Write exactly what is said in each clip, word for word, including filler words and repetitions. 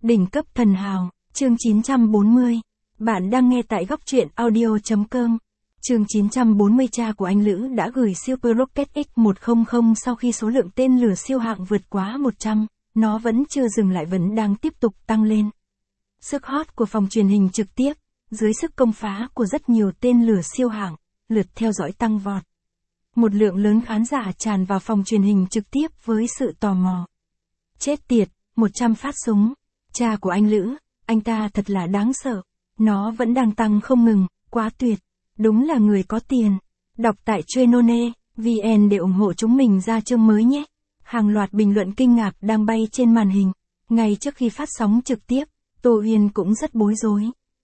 Đỉnh cấp thần hào, chương chín trăm bốn mươi. Bạn đang nghe tại góc truyện audio chấm com. Chương chín trăm bốn mươi cha của anh Lữ đã gửi Super Rocket X một trăm sau khi số lượng tên lửa siêu hạng vượt quá một trăm, nó vẫn chưa dừng lại vẫn đang tiếp tục tăng lên. Sức hot của phòng truyền hình trực tiếp, dưới sức công phá của rất nhiều tên lửa siêu hạng, lượt theo dõi tăng vọt. Một lượng lớn khán giả tràn vào phòng truyền hình trực tiếp với sự tò mò. Chết tiệt, một trăm phát súng. Cha của anh Lữ, anh ta thật là đáng sợ. Nó vẫn đang tăng không ngừng, quá tuyệt. Đúng là người có tiền. Đọc tại Trenone chấm vn để ủng hộ chúng mình ra chương mới nhé. Hàng loạt bình luận kinh ngạc đang bay trên màn hình. Ngay trước khi phát sóng trực tiếp, Tô Uyên cũng rất bối rối.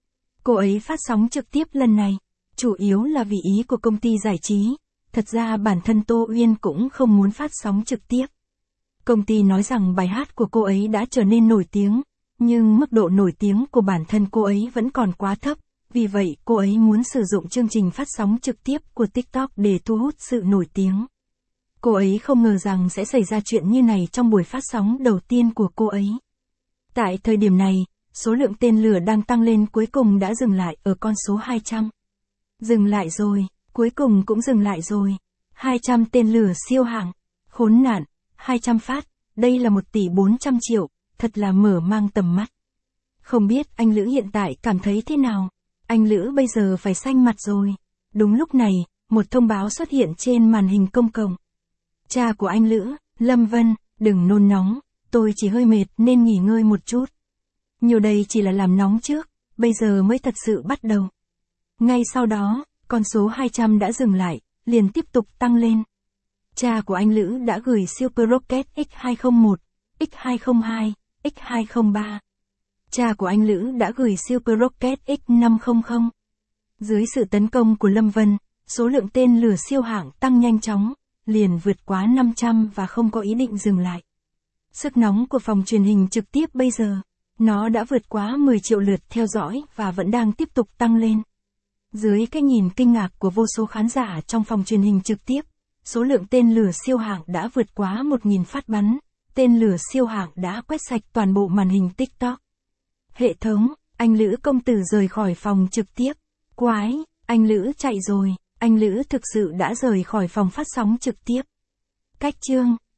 Cô ấy phát sóng trực tiếp lần này, chủ yếu là vì ý của công ty giải trí. Thật ra bản thân Tô Uyên cũng không muốn phát sóng trực tiếp. Công ty nói rằng bài hát của cô ấy đã trở nên nổi tiếng, nhưng mức độ nổi tiếng của bản thân cô ấy vẫn còn quá thấp, vì vậy cô ấy muốn sử dụng chương trình phát sóng trực tiếp của TikTok để thu hút sự nổi tiếng. Cô ấy không ngờ rằng sẽ xảy ra chuyện như này trong buổi phát sóng đầu tiên của cô ấy. Tại thời điểm này, số lượng tên lửa đang tăng lên cuối cùng đã dừng lại ở con số hai trăm. Dừng lại rồi, cuối cùng cũng dừng lại rồi. hai trăm tên lửa siêu hạng, khốn nạn, hai trăm phát, đây là một tỷ bốn trăm triệu, thật là mở mang tầm mắt. Không biết anh Lữ hiện tại cảm thấy thế nào? Anh Lữ bây giờ phải xanh mặt rồi. Đúng lúc này, một thông báo xuất hiện trên màn hình công cộng. Cha của anh Lữ, Lâm Vân, đừng nôn nóng, tôi chỉ hơi mệt nên nghỉ ngơi một chút. Nhiều đây chỉ là làm nóng trước, bây giờ mới thật sự bắt đầu. Ngay sau đó, con số hai trăm đã dừng lại, liền tiếp tục tăng lên. Cha của anh Lữ đã gửi Super Rocket X hai không một, X hai không hai, X hai không ba. Cha của anh Lữ đã gửi Super Rocket X năm trăm. Dưới sự tấn công của Lâm Vân, số lượng tên lửa siêu hạng tăng nhanh chóng, liền vượt quá năm trăm và không có ý định dừng lại. Sức nóng của phòng truyền hình trực tiếp bây giờ, nó đã vượt quá mười triệu lượt theo dõi và vẫn đang tiếp tục tăng lên. Dưới cái nhìn kinh ngạc của vô số khán giả trong phòng truyền hình trực tiếp, số lượng tên lửa siêu hạng đã vượt quá một nghìn phát bắn, tên lửa siêu hạng đã quét sạch toàn bộ màn hình TikTok. Hệ thống, anh Lữ công tử rời khỏi phòng trực tiếp. Quái, anh Lữ chạy rồi, anh Lữ thực sự đã rời khỏi phòng phát sóng trực tiếp. Cách chương,